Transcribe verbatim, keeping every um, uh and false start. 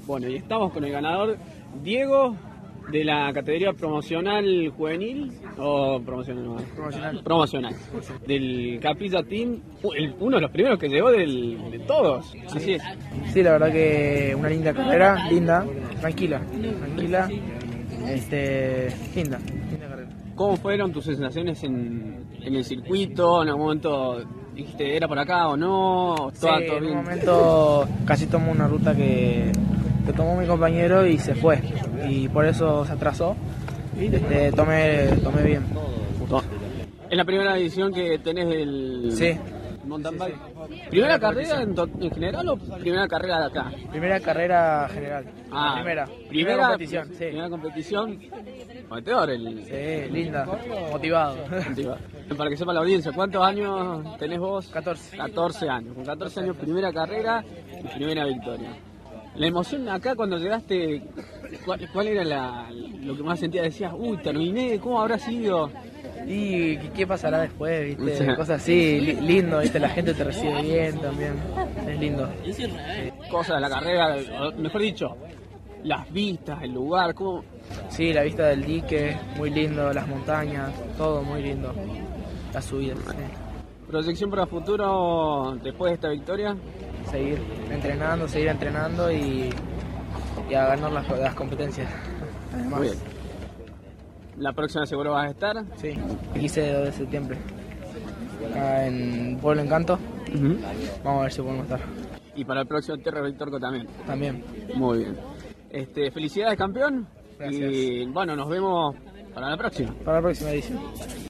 Bueno, y estamos con el ganador, Diego, de la categoría promocional juvenil, o promocional, no, Promocional. promocional, del Capilla Team, el- uno de los primeros que llegó del, de todos, así es. Sí, la verdad que una linda carrera, linda, tranquila, tranquila, este, linda, linda carrera. ¿Cómo fueron tus sensaciones en, en el circuito? ¿En algún momento dijiste, era por acá o no? Sí, ¿Todo, todo en un bien? momento casi tomó una ruta que, que tomó mi compañero y se fue, y por eso se atrasó, este, tomé, tomé bien. ¿Es la primera edición que tenés del Sí. mountain Sí, bike? sí. ¿Primera carrera en, to- en general o primera carrera de acá? Primera carrera general, Ah, primera, primera, primera competición, sí. Primera competición. Prometedor el. Sí, linda, motivado. Para que sepa la audiencia, ¿cuántos años tenés vos? catorce. catorce años. Con catorce años, primera carrera y primera victoria. La emoción acá cuando llegaste, ¿cuál, cuál era la, lo que más sentías? Decías, uy, terminé, ¿cómo habrá sido? Y ¿qué, qué pasará después, viste? Sí. Cosas así, li- lindo, viste, la gente te recibe bien también, es lindo. Cosas de la carrera, o mejor dicho, las vistas, el lugar, ¿cómo? Sí, la vista del dique, muy lindo, las montañas, todo muy lindo, las subidas, sí. Proyección para futuro después de esta victoria. Seguir entrenando, seguir entrenando y, y a ganar las, las competencias. Además, Muy bien. La próxima seguro vas a estar. sí, el quince de septiembre, acá en Pueblo Encanto, vamos a ver si podemos estar Y para el próximo Tierra Victorco también. también. Muy bien. Este, felicidades, campeón. Gracias. Y bueno, nos vemos para la próxima. Para la próxima edición.